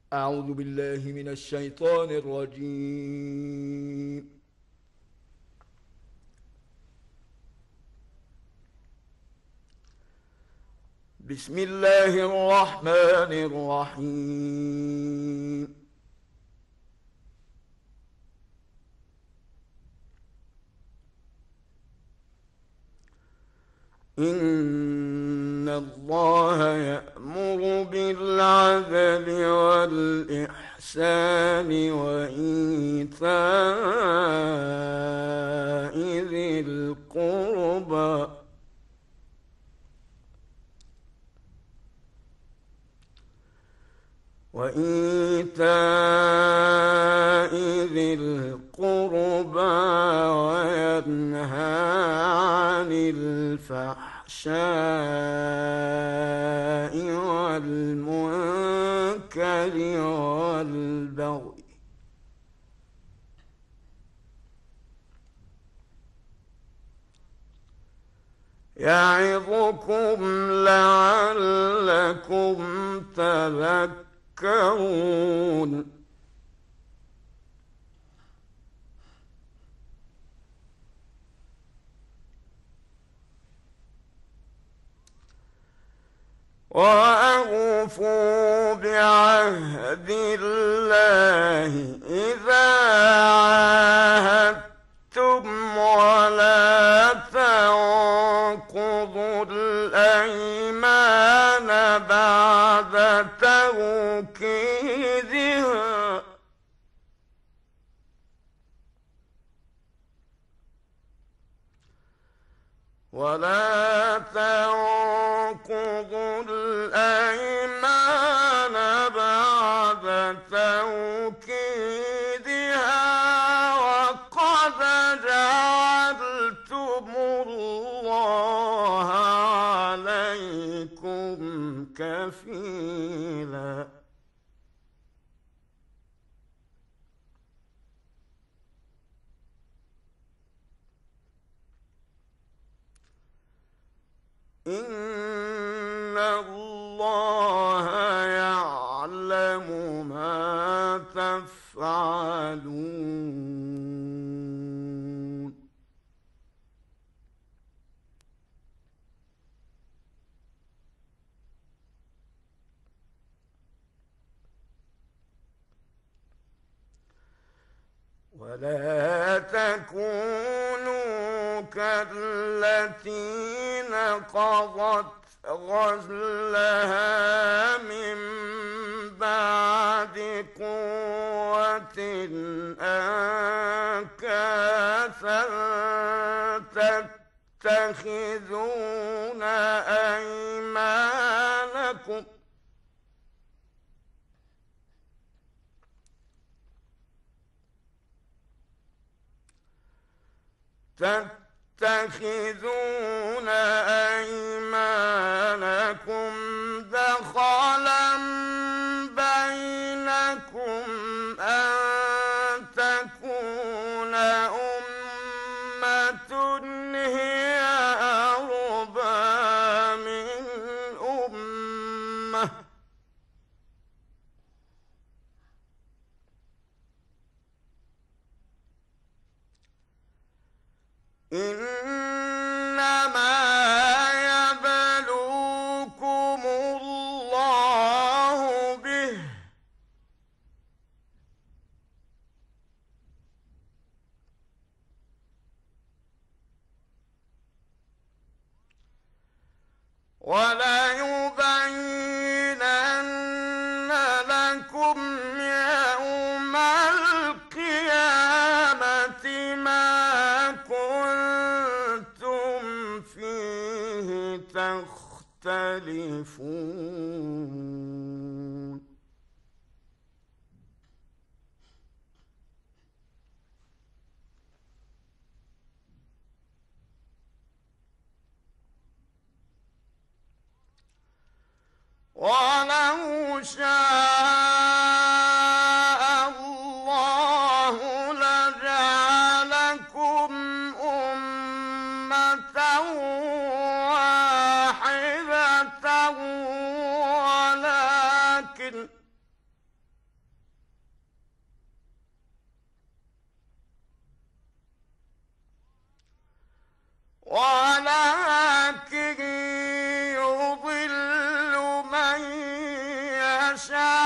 أعوذ بالله من الشيطان الرجيم. بسم الله الرحمن الرحيم. إن الله يأمر بالعدل والإحسان وإيتاء ذي القربى وينهى عن الفحشاء والمنكر والبغي يعظكم لعلكم تذكرون. وأوفوا بعهد الله إذا عاهدتم ولا تنقضوا الأيمان بعد توكيدها ولا تنقضوا الأيمان بعد توكيدها وقد جعلتم الله عليكم كفيلا. إن الله يعلم ما تفعلون. ولا تكونوا كالتي نقضت غزلها من بعد قوة أنكاثا تتخذون أيمانكم دخلا بينكم أن تكون أمة هي أربى من أمة إنما يبلوكم الله به وليبينن لكم يوم القيامة ما كنتم فيه تختلفون. ولو شاء الله لجعلكم أمة واحدة ولكن ولكن يضل من يشاء